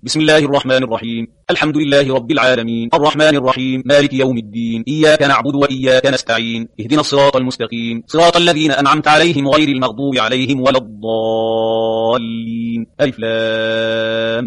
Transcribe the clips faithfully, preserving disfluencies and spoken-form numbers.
بسم الله الرحمن الرحيم. الحمد لله رب العالمين الرحمن الرحيم مالك يوم الدين. إياك نعبد وإياك نستعين. اهدنا الصراط المستقيم صراط الذين أنعمت عليهم غير المغضوب عليهم ولا الضالين. ألف لام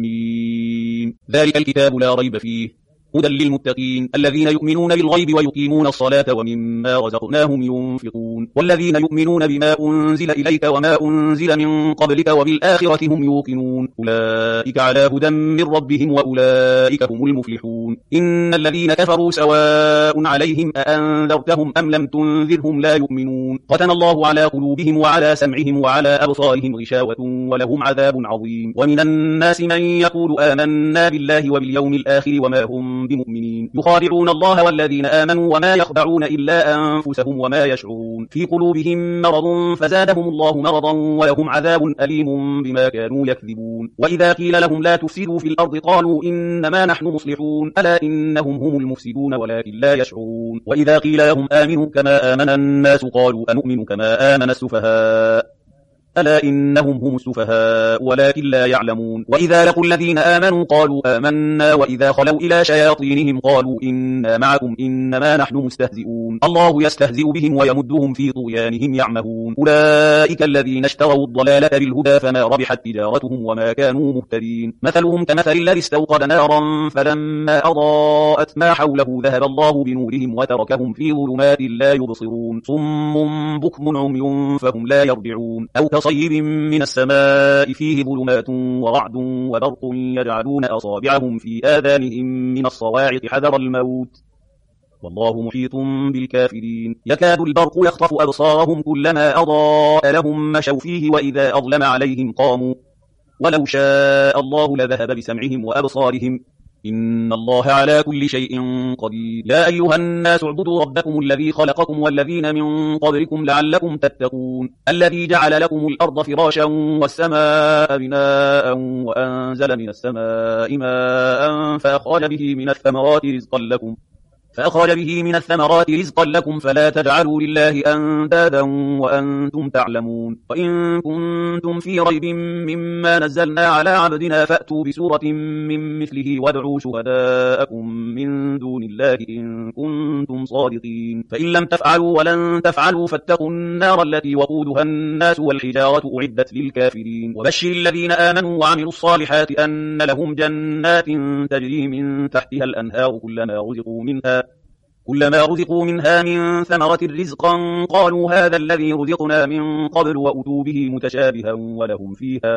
ميم. ذلك الكتاب لا ريب فيه هدى للمتقين الذين يؤمنون بالغيب ويقيمون الصلاة ومما رزقناهم ينفقون والذين يؤمنون بما أنزل إليك وما أنزل من قبلك وبالآخرة هم يوقنون أولئك على هدى من ربهم وأولئك هم المفلحون. إن الذين كفروا سواء عليهم أأنذرتهم أم لم تنذرهم لا يؤمنون. ختم الله على قلوبهم وعلى سمعهم وعلى أبصارهم غشاوة ولهم عذاب عظيم. ومن الناس من يقول آمنا بالله وباليوم الآخر وما هم بمؤمنين يخادعون الله والذين آمنوا وما يخدعون إلا أنفسهم وما يشعرون. في قلوبهم مرض فزادهم الله مرضا ولهم عذاب أليم بما كانوا يكذبون. وإذا قيل لهم لا تفسدوا في الأرض قالوا إنما نحن مصلحون ألا إنهم هم المفسدون ولكن لا يشعرون. وإذا قيل لهم آمنوا كما آمن الناس قالوا أنؤمن كما آمن السفهاء ألا إنهم هم السفهاء ولكن لا يعلمون. وإذا لقوا الذين آمنوا قالوا آمنا وإذا خلوا إلى شياطينهم قالوا إنا معكم إنما نحن مستهزئون. الله يستهزئ بهم ويمدهم في طغيانهم يعمهون. أولئك الذين اشتروا الضلالة بالهدى فما ربحت تجارتهم وما كانوا مهتدين. مثلهم كمثل الذي استوقد نارا فلما أضاءت ما حوله ذهب الله بنورهم وتركهم في ظلمات لا يبصرون. صم بكم عمي فهم لا يرجعون. أو كصيب من السماء فيه ظلمات ورعد وبرق يجعلون أصابعهم في آذانهم من الصواعق حذر الموت والله محيط بالكافرين. يكاد البرق يخطف أبصارهم كلما أضاء لهم مشوا فيه وإذا أظلم عليهم قاموا ولو شاء الله لذهب بسمعهم وأبصارهم إن الله على كل شيء قدير. يا أيها الناس اعبدوا ربكم الذي خلقكم والذين من قبلكم لعلكم تتقون. الذي جعل لكم الأرض فراشا والسماء بناء وأنزل من السماء ماء فأخرج به من الثمرات رزقا لكم فأخرج به من الثمرات رزقا لكم فلا تجعلوا لله أندادا وأنتم تعلمون. وإن كنتم في ريب مما نزلنا على عبدنا فأتوا بسورة من مثله وادعوا شهداءكم من دون الله إن كنتم صادقين. فإن لم تفعلوا ولن تفعلوا فاتقوا النار التي وقودها الناس والحجارة أعدت للكافرين. وبشر الذين آمنوا وعملوا الصالحات أن لهم جنات تجري من تحتها الأنهار كلما رزقوا منها كلما رزقوا منها من ثمرة رزقا قالوا هذا الذي رزقنا من قبل وأتوا به متشابها ولهم فيها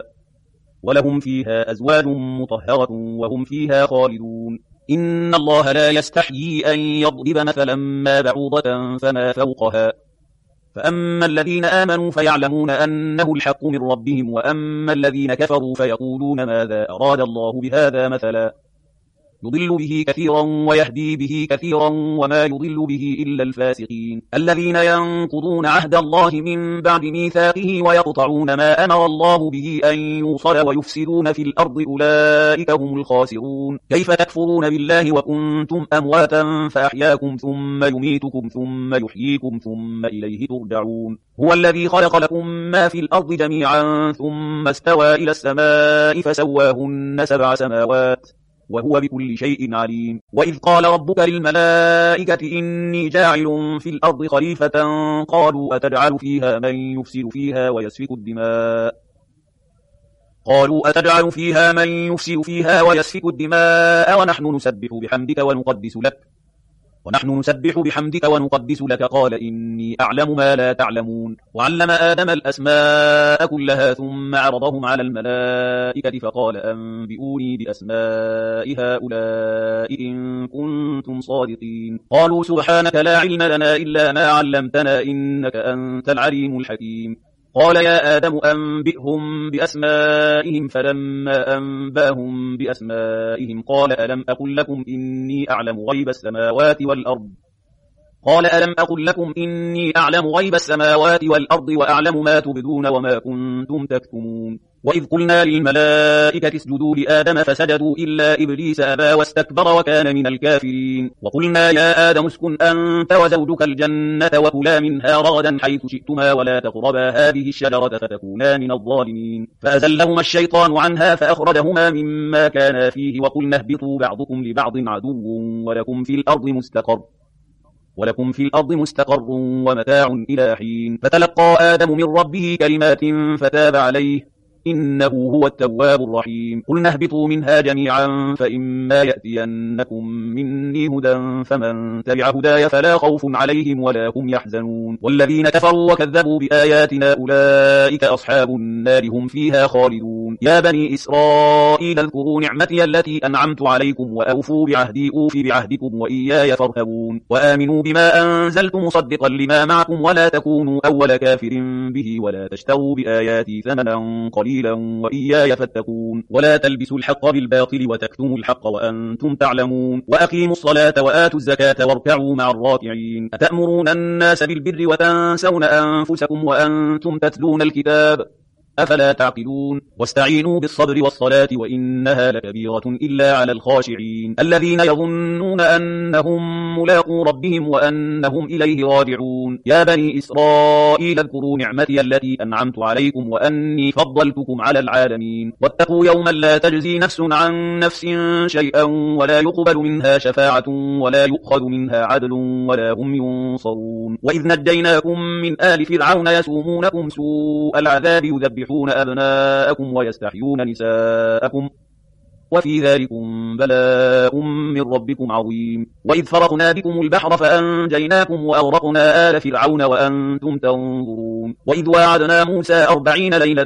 ولهم فيها أزواج مطهرة وهم فيها خالدون. إن الله لا يستحيي أن يضرب مثلا ما بعوضة فما فوقها فأما الذين آمنوا فيعلمون أنه الحق من ربهم وأما الذين كفروا فيقولون ماذا أراد الله بهذا مثلا يضل به كثيرا ويهدي به كثيرا وما يضل به إلا الفاسقين. الذين ينقضون عهد الله من بعد ميثاقه ويقطعون ما أمر الله به أن يوصل ويفسدون في الأرض أولئك هم الخاسرون. كيف تكفرون بالله وكنتم أمواتا فأحياكم ثم يميتكم ثم يحييكم ثم إليه ترجعون. هو الذي خلق لكم ما في الأرض جميعا ثم استوى إلى السماء فسواهن سبع سماوات وهو بكل شيء عليم. وإذ قال ربك للملائكة إني جاعل في الأرض خليفة قالوا أتجعل فيها من يفسد فيها ويسفك الدماء قالوا أتجعل فيها من يفسد فيها ويسفك الدماء ونحن نسبح بحمدك ونقدس لك ونحن نسبح بحمدك ونقدس لك قال إني أعلم ما لا تعلمون. وعلم آدم الأسماء كلها ثم عرضهم على الملائكة فقال أنبئوني بأسماء هؤلاء إن كنتم صادقين. قالوا سبحانك لا علم لنا إلا ما علمتنا إنك أنت العليم الحكيم. قال يا آدم أنبئهم بأسمائهم فلما أنباهم بأسمائهم قال ألم أقل لكم إني أعلم غيب السماوات والأرض قال ألم أقل لكم إني أعلم غيب السماوات والأرض وأعلم ما تبدون وما كنتم تكتمون. وإذ قلنا للملائكة اسجدوا لآدم فسجدوا إلا إبليس أبى واستكبر وكان من الكافرين وقلنا يا آدم اسكن أنت وزوجك الجنة وكلا منها رغدا حيث شئتما ولا تقربا هذه الشجرة فتكونا من الظالمين فأزلهما الشيطان عنها فأخرجهما مما كانا فيه وقلنا اهبطوا بعضكم لبعض عدو ولكم في الأرض مستقر ولكم في الأرض مستقر ومتاع إلى حين فتلقى آدم من ربه كلمات فتاب عليه إنه هو التواب الرحيم قلنا اهبطوا منها جميعا فإما يأتينكم مني هدى فمن تبع هداي فلا خوف عليهم ولا هم يحزنون والذين كفروا وكذبوا بآياتنا أولئك أصحاب النار هم فيها خالدون يا بني إسرائيل اذكروا نعمتي التي أنعمت عليكم وأوفوا بعهدي أوف بعهدكم وإياي فارهبون وآمنوا بما أنزلت مصدقا لما معكم ولا تكونوا أول كافر به ولا تشتروا بآياتي ثمنا قليلا وإياي فاتقون ولا تلبسوا الحق بالباطل وتكتموا الحق وأنتم تعلمون وأقيموا الصلاة وآتوا الزكاة واركعوا مع الراكعين أتأمرون الناس بالبر وتنسون أنفسكم وأنتم تتلون الكتاب أفلا تعقلون واستعينوا بالصبر والصلاة وإنها لكبيرة إلا على الخاشعين الذين يظنون أنهم ملاقو ربهم وأنهم إليه راجعون يا بني إسرائيل اذكروا نعمتي التي أنعمت عليكم وأني فضلتكم على العالمين واتقوا يوما لا تجزي نفس عن نفس شيئا ولا يقبل منها شفاعة ولا يؤخذ منها عدل ولا هم ينصرون وإذ نجيناكم من آل فرعون يسومونكم سوء العذاب يذبحون يذبحون أبناءكم ويستحيون نساءكم وفي ذلكم بلاء من ربكم عظيم وإذ فرقنا بكم البحر فأنجيناكم وأغرقنا آل فرعون وأنتم تنظرون وإذ واعدنا موسى أربعين ليلة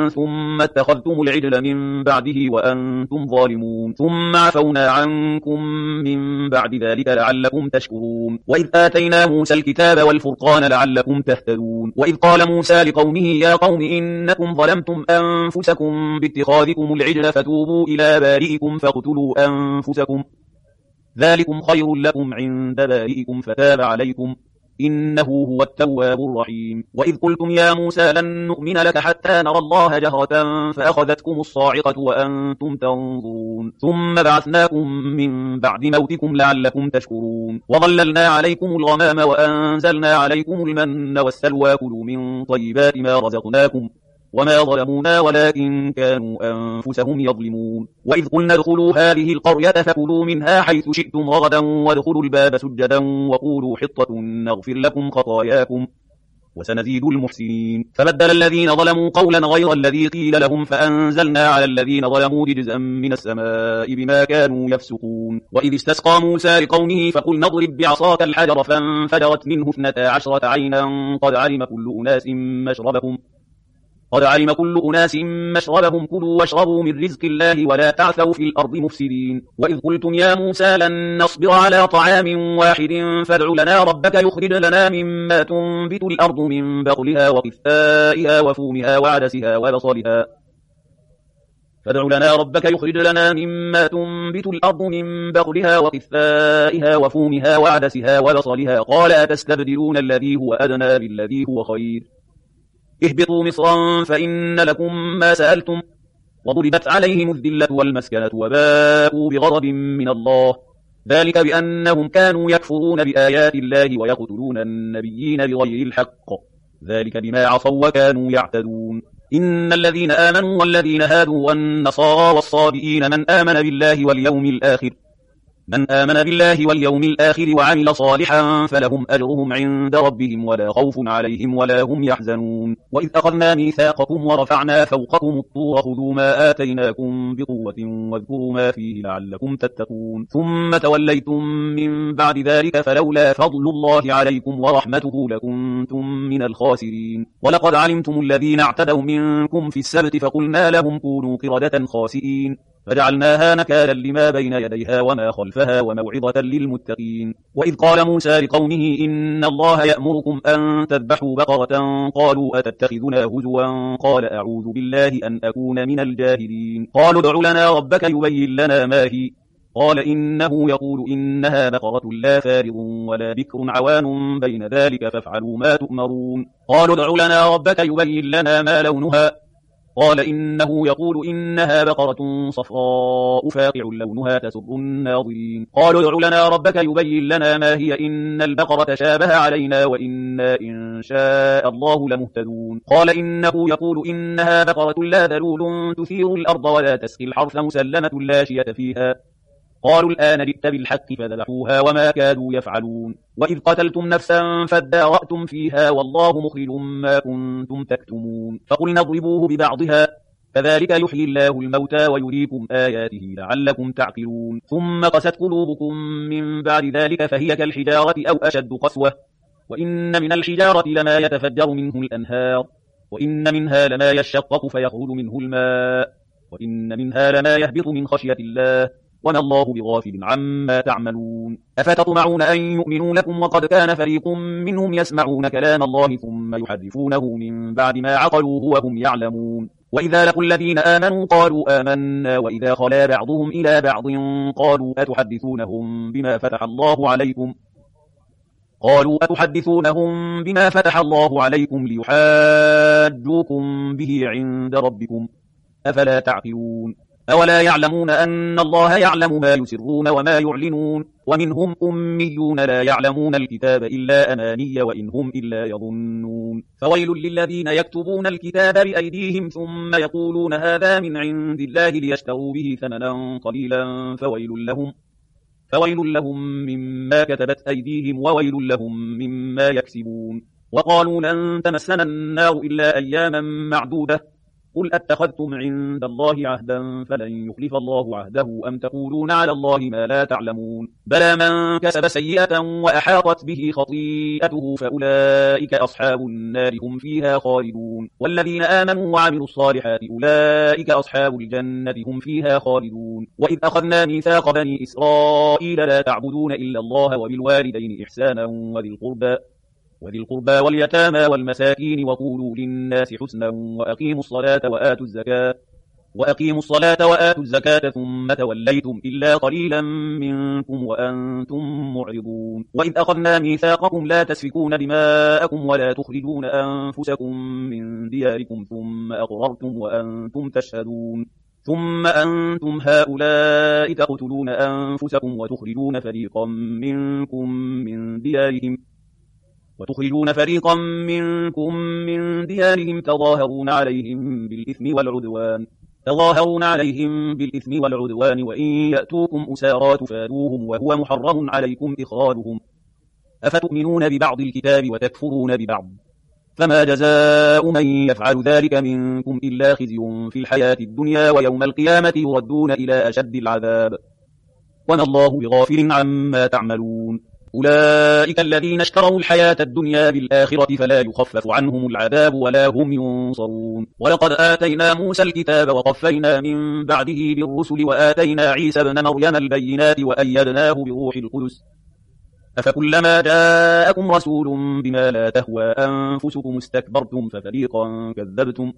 ثم اتخذتم العجل من بعده وأنتم ظالمون ثم عفونا عنكم من بعد ذلك لعلكم تشكرون وإذ آتينا موسى الكتاب والفرقان لعلكم تهتدون وإذ قال موسى لقومه يا قوم إنكم ظلمتم أنفسكم باتخاذكم العجل فتوبوا إلى بارئكم فاقتلوا أنفسكم ذلكم خير لكم عند بارئكم فتاب عليكم إنه هو التواب الرحيم وإذ قلتم يا موسى لن نؤمن لك حتى نرى الله جهرة فأخذتكم الصاعقة وأنتم تنظرون ثم بعثناكم من بعد موتكم لعلكم تشكرون وظللنا عليكم الغمام وأنزلنا عليكم المن والسلوى كلوا من طيبات ما رزقناكم وما ظلمونا ولكن كانوا أنفسهم يظلمون وإذ قلنا ادخلوا هذه القرية فكلوا منها حيث شئتم رغدا وادخلوا الباب سجدا وقولوا حطة نغفر لكم خطاياكم وسنزيد المحسنين فبدل الذين ظلموا قولا غير الذي قيل لهم فأنزلنا على الذين ظلموا رجزا من السماء بما كانوا يفسقون وإذ استسقى موسى لقومه فقل نضرب بعصاك الحجر فانفجرت منه اثنتا عشرة عينا قد علم كل أناس مشربهم قد علم كل أناس مشربهم كلوا واشربوا من رزق الله ولا تعثوا في الأرض مفسدين وإذ قلتم يا موسى لن نصبر على طعام واحد فادع لنا ربك يخرج لنا مما تنبت الأرض من بقلها وقثائها وفومها وعدسها وبصلها فادع لنا ربك يخرج لنا مما تنبت الأرض من بقلها وقثائها وفومها وعدسها وبصلها قال أتستبدلون الذي هو أدنى بالذي هو خير اهبطوا مصرا فإن لكم ما سألتم وضربت عليهم الذلة والمسكنة وباءوا بغضب من الله ذلك بأنهم كانوا يكفرون بآيات الله ويقتلون النبيين بغير الحق ذلك بما عصوا وكانوا يعتدون إن الذين آمنوا والذين هادوا والنصارى والصابئين من آمن بالله واليوم الآخر من آمن بالله واليوم الآخر وعمل صالحا فلهم أجرهم عند ربهم ولا خوف عليهم ولا هم يحزنون وإذ أخذنا ميثاقكم ورفعنا فوقكم الطور خذوا ما آتيناكم بقوة واذكروا ما فيه لعلكم تتقون ثم توليتم من بعد ذلك فلولا فضل الله عليكم ورحمته لكنتم من الخاسرين ولقد علمتم الذين اعتدوا منكم في السبت فقلنا لهم كونوا قردة خاسئين فجعلناها نكالا لما بين يديها وما خلفها وموعظة للمتقين وإذ قال موسى لقومه إن الله يأمركم أن تذبحوا بقرة قالوا أتتخذنا هزوا قال أعوذ بالله أن أكون من الجاهلين قالوا ادع لنا ربك يبين لنا ما هي قال إنه يقول إنها بقرة لا فارض ولا بكر عوان بين ذلك فافعلوا ما تؤمرون قالوا ادع لنا ربك يبين لنا ما لونها قال إنه يقول إنها بقرة صفراء فاقع لونها تسر الناظرين قالوا ادع لنا ربك يبين لنا ما هي إن البقرة شابه علينا وإنا إن شاء الله لمهتدون قال إنه يقول إنها بقرة لا ذلول تثير الأرض ولا تسقي الحرث مسلمة لا شية فيها قالوا الآن جئت بالحق فذبحوها وما كادوا يفعلون وإذ قتلتم نفسا فادارأتم فيها والله مخرج ما كنتم تكتمون فقلنا اضربوه ببعضها كذلك يحيي الله الموتى ويريكم آياته لعلكم تعقلون ثم قست قلوبكم من بعد ذلك فهي كالحجارة أو أشد قسوة وإن من الحجارة لما يتفجر منه الأنهار وإن منها لما يشقق فيخرج منه الماء وإن منها لما يهبط من خشية الله وما الله بغافل عما تعملون أفتطمعون أن يؤمنوا لكم وقد كان فريق منهم يسمعون كلام الله ثم يحرفونه من بعد ما عقلوه وهم يعلمون وإذا لقوا الذين آمنوا قالوا آمنا وإذا خلا بعضهم إلى بعض قالوا أتحدثونهم بما فتح الله عليكم قالوا أتحدثونهم بما فتح الله عليكم ليحاجوكم به عند ربكم أفلا تعقلون أولا يعلمون أن الله يعلم ما يسرون وما يعلنون ومنهم أميون لا يعلمون الكتاب إلا أماني وإن هم إلا يظنون فويل للذين يكتبون الكتاب بأيديهم ثم يقولون هذا من عند الله ليشتروا به ثمنا قليلا فويل لهم فويل لهم مما كتبت أيديهم وويل لهم مما يكسبون وقالوا لن تمسنا النار إلا أياما معدودة قل أتخذتم عند الله عهدا فلن يخلف الله عهده أم تقولون على الله ما لا تعلمون بلى من كسب سيئة وأحاطت به خطيئته فأولئك أصحاب النار هم فيها خالدون والذين آمنوا وعملوا الصالحات أولئك أصحاب الجنة هم فيها خالدون وإذ أخذنا ميثاق بني إسرائيل لا تعبدون إلا الله وبالوالدين إحسانا وذي القربى وذي القربى واليتامى والمساكين وقولوا للناس حسنا وأقيموا الصلاة وآتوا الزكاة وأقيموا الصلاة وآتوا الزكاة ثم توليتم إلا قليلا منكم وأنتم معرضون وإذ أخذنا ميثاقكم لا تسفكون دماءكم ولا تخرجون أنفسكم من دياركم ثم أقررتم وأنتم تشهدون ثم أنتم هؤلاء تقتلون أنفسكم وتخرجون فريقا منكم من ديارهم وتخرجون فريقا منكم من ديارهم تظاهرون عليهم بالإثم والعدوان تظاهرون عليهم بالإثم والعدوان وإن يأتوكم أسارى تفادوهم وهو محرم عليكم إخراجهم أفتؤمنون ببعض الكتاب وتكفرون ببعض فما جزاء من يفعل ذلك منكم إلا خزي في الحياة الدنيا ويوم القيامة يردون إلى أشد العذاب وما الله بغافل عما تعملون أولئك الذين اشتروا الحياة الدنيا بالآخرة فلا يخفف عنهم العذاب ولا هم ينصرون ولقد آتينا موسى الكتاب وقفينا من بعده بالرسل وآتينا عيسى ابن مريم البينات وأيدناه بروح القدس أفكلما جاءكم رسول بما لا تهوى أنفسكم استكبرتم ففريقا كذبتم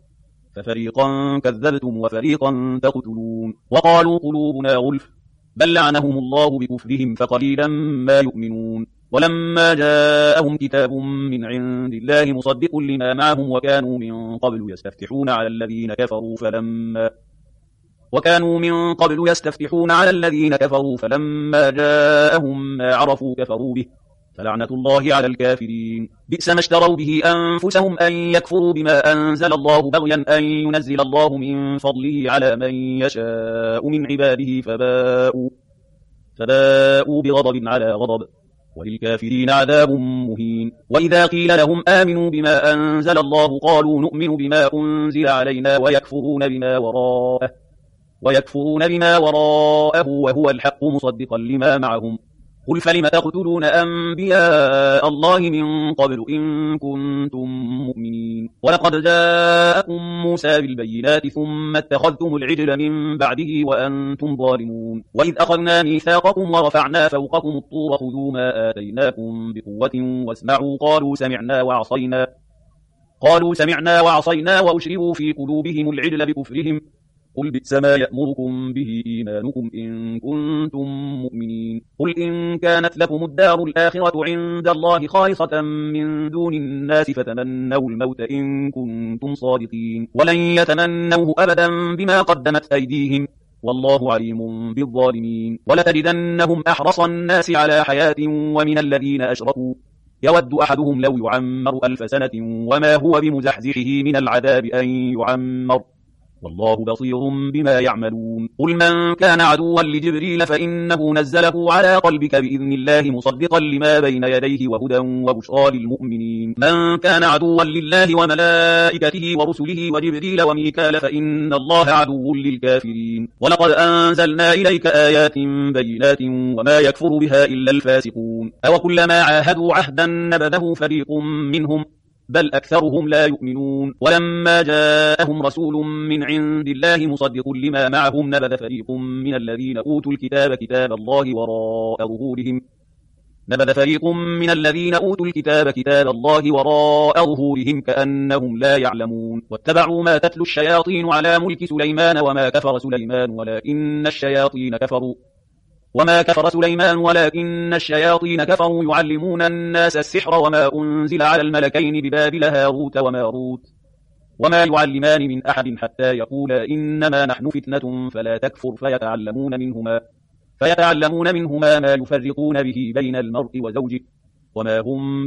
ففريقا كذبتم وفريقا تقتلون وقالوا قلوبنا غلف بل لعنهم الله بكفرهم فقليلا ما يؤمنون ولما جاءهم كتاب من عند الله مصدق لما معهم وكانوا من قبل يستفتحون على الذين كفروا فلما وكانوا من قبل يستفتحون على الذين كفروا فلما جاءهم ما عرفوا كفروا به فلعنة الله على الكافرين بئس ما اشتروا به أنفسهم أن يكفروا بما أنزل الله بغيا أن ينزل الله من فضله على من يشاء من عباده فباءوا, فباءوا بغضب على غضب وللكافرين عذاب مهين وإذا قيل لهم آمنوا بما أنزل الله قالوا نؤمن بما أنزل علينا ويكفرون بما وراءه ويكفرون بما وراءه وهو الحق مصدقا لما معهم قل فلم تقتلون أنبياء الله من قبل إن كنتم مؤمنين ولقد جاءكم موسى بالبينات ثم اتخذتم العجل من بعده وأنتم ظالمون وإذ أخذنا ميثاقكم ورفعنا فوقكم الطور خذوا ما آتيناكم بقوة واسمعوا قالوا سمعنا وعصينا قالوا سمعنا وعصينا وأشربوا في قلوبهم العجل بكفرهم قل بئس ما يأمركم به إيمانكم إن كنتم مؤمنين الظالمين قل إن كانت لكم الدار الآخرة عند الله خالصة من دون الناس فتمنوا الموت إن كنتم صادقين ولن يتمنوه أبدا بما قدمت أيديهم والله عليم بالظالمين ولتجدنهم أحرص الناس على حياة ومن الذين أشركوا يود أحدهم لو يعمر ألف سنة وما هو بمزحزحه من العذاب أن يعمر والله بصير بما يعملون قل من كان عدوا لجبريل فإنه نزله على قلبك بإذن الله مصدقا لما بين يديه وهدى وبشرى للمؤمنين من كان عدوا لله وملائكته ورسله وجبريل وميكال فإن الله عدو للكافرين ولقد أنزلنا إليك آيات بينات وما يكفر بها إلا الفاسقون أو كلما عاهدوا عهدا نبذه فريق منهم بل أكثرهم لا يؤمنون ولما جاءهم رسول من عند الله مصدق لما معهم نبذ فريق من الذين أوتوا الكتاب كتاب الله وراء ظهورهم نبذ فريق من الذين أوتوا الكتاب كتاب الله وراء ظهورهم كأنهم لا يعلمون واتبعوا ما تتلو الشياطين على ملك سليمان وما كفر سليمان ولكن الشياطين كفروا وما كفر سليمان ولكن الشياطين كفروا يعلمون الناس السحر وما أنزل على الملكين ببابل هاروت وماروت وما يعلمان من أحد حتى يقولا إنما نحن فتنة فلا تكفر فيتعلمون منهما فيتعلمون منهما ما يفرقون به بين المرء وزوجه وما هم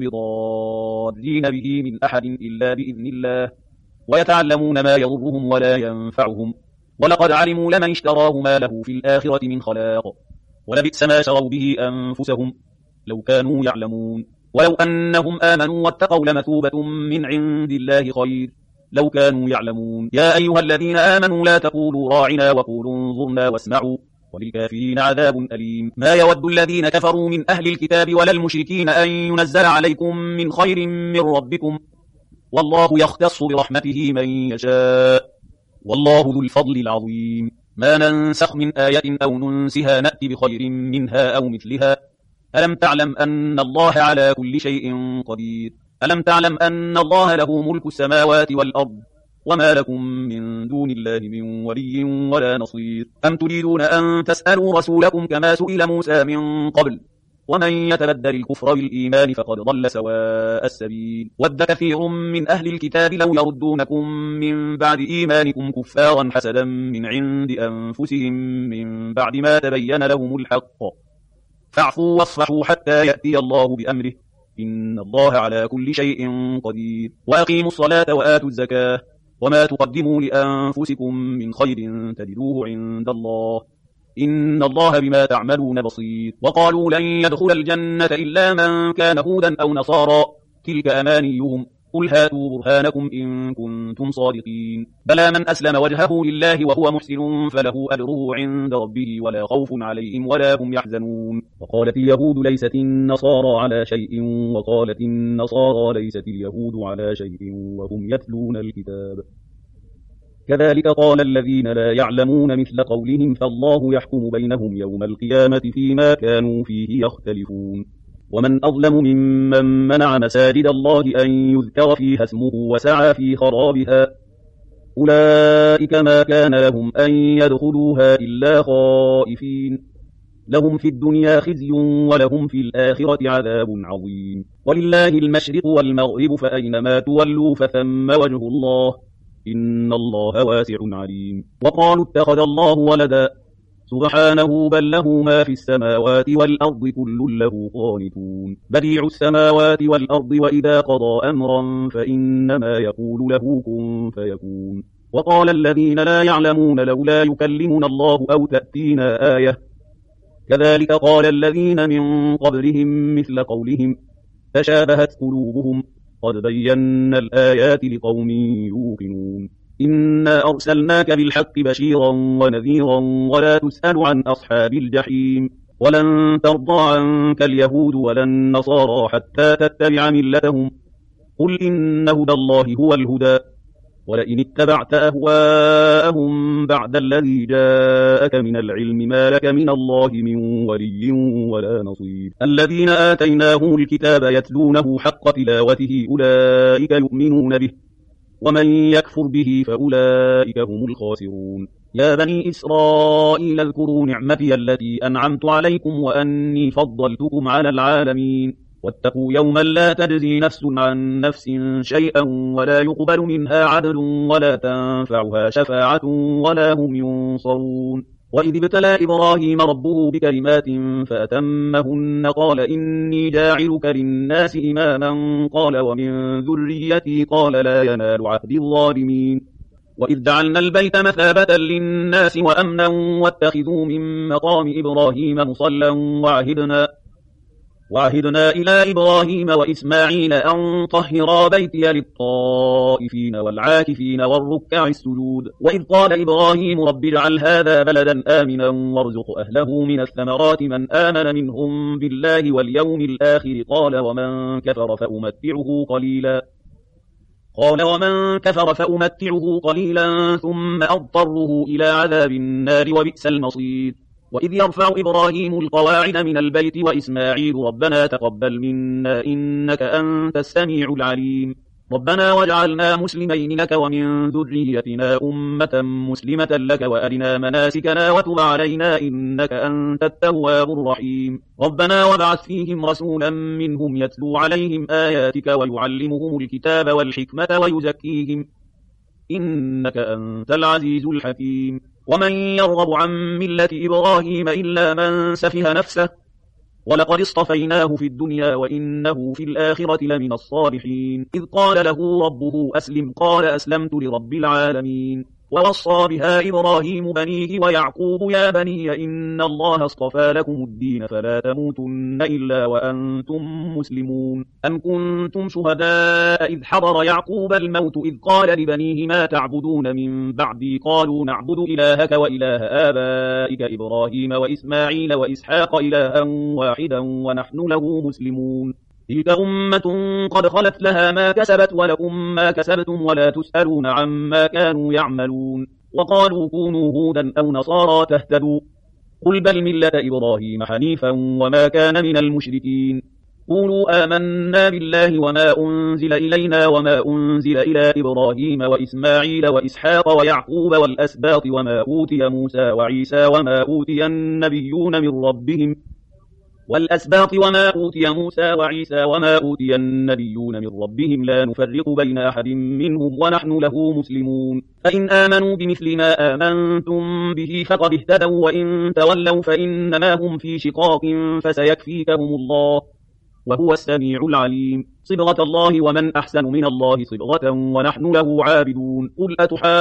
بضارين به من أحد إلا بإذن الله ويتعلمون ما يضرهم ولا ينفعهم ولقد علموا لمن اشتراه ما له في الآخرة من خلاق ولبئس ما شروا به أنفسهم لو كانوا يعلمون ولو أنهم آمنوا واتقوا لمثوبة من عند الله خير لو كانوا يعلمون يا أيها الذين آمنوا لا تقولوا راعنا وقولوا انظرنا واسمعوا وللكافرين عذاب أليم ما يود الذين كفروا من أهل الكتاب ولا المشركين أن ينزل عليكم من خير من ربكم والله يختص برحمته من يشاء والله ذو الفضل العظيم ما ننسخ من آية أو ننسها نأتي بخير منها أو مثلها ألم تعلم أن الله على كل شيء قدير ألم تعلم أن الله له ملك السماوات والأرض وما لكم من دون الله من ولي ولا نصير أم تريدون أن تسألوا رسولكم كما سئل موسى من قبل ومن يتبدل الكفر بالإيمان فقد ضل سواء السبيل ود كثير من أهل الكتاب لو يردونكم من بعد إيمانكم كفارا حسدا من عند أنفسهم من بعد ما تبين لهم الحق فاعفوا واصفحوا حتى يأتي الله بأمره إن الله على كل شيء قدير وأقيموا الصلاة وآتوا الزكاة وما تقدموا لأنفسكم من خير تجدوه عند الله إن الله بما تعملون بصير وقالوا لن يدخل الجنة إلا من كان هودا أو نصارى تلك أمانيهم قل هاتوا برهانكم إن كنتم صادقين بلى من أسلم وجهه لله وهو محسن فله أجره عند ربه ولا خوف عليهم ولا هم يحزنون وقالت اليهود ليست النصارى على شيء وقالت النصارى ليست اليهود على شيء وهم يتلون الكتاب كذلك قال الذين لا يعلمون مثل قولهم فالله يحكم بينهم يوم القيامة فيما كانوا فيه يختلفون ومن أظلم ممن منع مساجد الله أن يذكر فيها اسمه وسعى في خرابها أولئك ما كان لهم أن يدخلوها إلا خائفين لهم في الدنيا خزي ولهم في الآخرة عذاب عظيم ولله المشرق والمغرب فأينما تولوا فثم وجه الله إن الله واسع عليم وقالوا اتخذ الله ولدا سبحانه بل له ما في السماوات والأرض كل له قانتون بديع السماوات والأرض وإذا قضى أمرا فإنما يقول له كن فيكون وقال الذين لا يعلمون لولا يكلمنا الله أو تأتينا آية كذلك قال الذين من قبلهم مثل قولهم تشابهت قلوبهم قد بينا الآيات لقوم يوقنون إنا أرسلناك بالحق بشيرا ونذيرا ولا تسأل عن أصحاب الجحيم ولن ترضى عنك اليهود ولا النصارى حتى تتبع ملتهم قل إن هدى الله هو الهدى ولئن اتبعت أهواءهم بعد الذي جاءك من العلم ما لك من الله من ولي ولا نصير الذين آتيناهم الكتاب يتلونه حق تلاوته أولئك يؤمنون به ومن يكفر به فأولئك هم الخاسرون يا بني إسرائيل اذكروا نعمتي التي أنعمت عليكم وأني فضلتكم على العالمين واتقوا يوما لا تجزي نفس عن نفس شيئا ولا يقبل منها عدل ولا تنفعها شفاعة ولا هم ينصرون وإذ ابتلى إبراهيم ربه بكلمات فأتمهن قال إني جاعلك للناس إماما قال ومن ذريتي قال لا ينال عهد الظالمين وإذ جعلنا البيت مثابة للناس وأمنا واتخذوا من مقام إبراهيم مصلى وعهدنا وعهدنا إلى إبراهيم وإسماعيل أن طهرا بيتي للطائفين والعاكفين والركع السجود وإذ قال إبراهيم رب اجعل هذا بلدا آمنا وارزق أهله من الثمرات من آمن منهم بالله واليوم الآخر قال ومن كفر فأمتعه قليلا قال ومن كفر فأمتعه قليلا ثم أضطره إلى عذاب النار وبئس المصير وإذ يرفع إبراهيم القواعد من البيت وإسماعيل ربنا تقبل منا إنك أنت السميع العليم ربنا واجعلنا مسلمين لك ومن ذريتنا أمة مسلمة لك وأرنا مناسكنا وتب علينا إنك أنت التواب الرحيم ربنا وابعث فيهم رسولا منهم يتلو عليهم آياتك ويعلمهم الكتاب والحكمة ويزكيهم إنك أنت العزيز الحكيم ومن يرغب عن ملة إبراهيم إلا من سفه نفسه ولقد اصطفيناه في الدنيا وإنه في الآخرة لمن الصالحين إذ قال له ربه أسلم قال أسلمت لرب العالمين ووصى بها إبراهيم بنيه ويعقوب يا بني إن الله اصطفى لكم الدين فلا تموتن إلا وأنتم مسلمون أم كنتم شهداء إذ حضر يعقوب الموت إذ قال لبنيه ما تعبدون من بعدي قالوا نعبد إلهك وإله آبائك إبراهيم وإسماعيل وإسحاق إلها واحدا ونحن له مسلمون تلك أمة قد خلت لها ما كسبت ولكم ما كسبتم ولا تسألون عما كانوا يعملون وقالوا كونوا هودا أو نصارى تهتدوا قل بل ملة إبراهيم حنيفا وما كان من المشركين قولوا آمنا بالله وما أنزل إلينا وما أنزل إلى إبراهيم وإسماعيل وإسحاق ويعقوب والأسباط وما أوتي موسى وعيسى وما أوتي النبيون من ربهم والأسباط وما أوتي موسى وعيسى وما أوتي النبيون من ربهم لا نفرق بين أحد منهم ونحن له مسلمون فإن آمنوا بمثل ما آمنتم به فقد اهتدوا وإن تولوا فإنما هم في شقاق فسيكفيكهم الله وهو السميع العليم صبغة الله ومن أحسن من الله صبغة ونحن له عابدون قل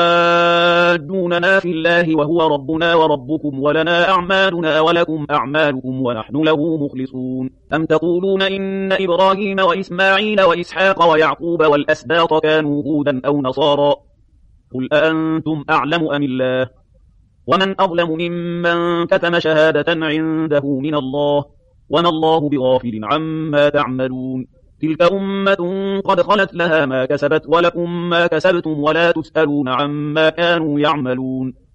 أتحاجوننا في الله وهو ربنا وربكم ولنا أعمالنا ولكم أعمالكم ونحن له مخلصون أم تقولون إن إبراهيم وإسماعيل وإسحاق ويعقوب والأسباط كانوا هودا أو نصارى قل أأنتم أعلم أم الله ومن أظلم ممن كتم شهادة عنده من الله وما الله بغافل عما تعملون تلك أمة قد خلت لها ما كسبت ولكم ما كسبتم ولا تسألون عما كانوا يعملون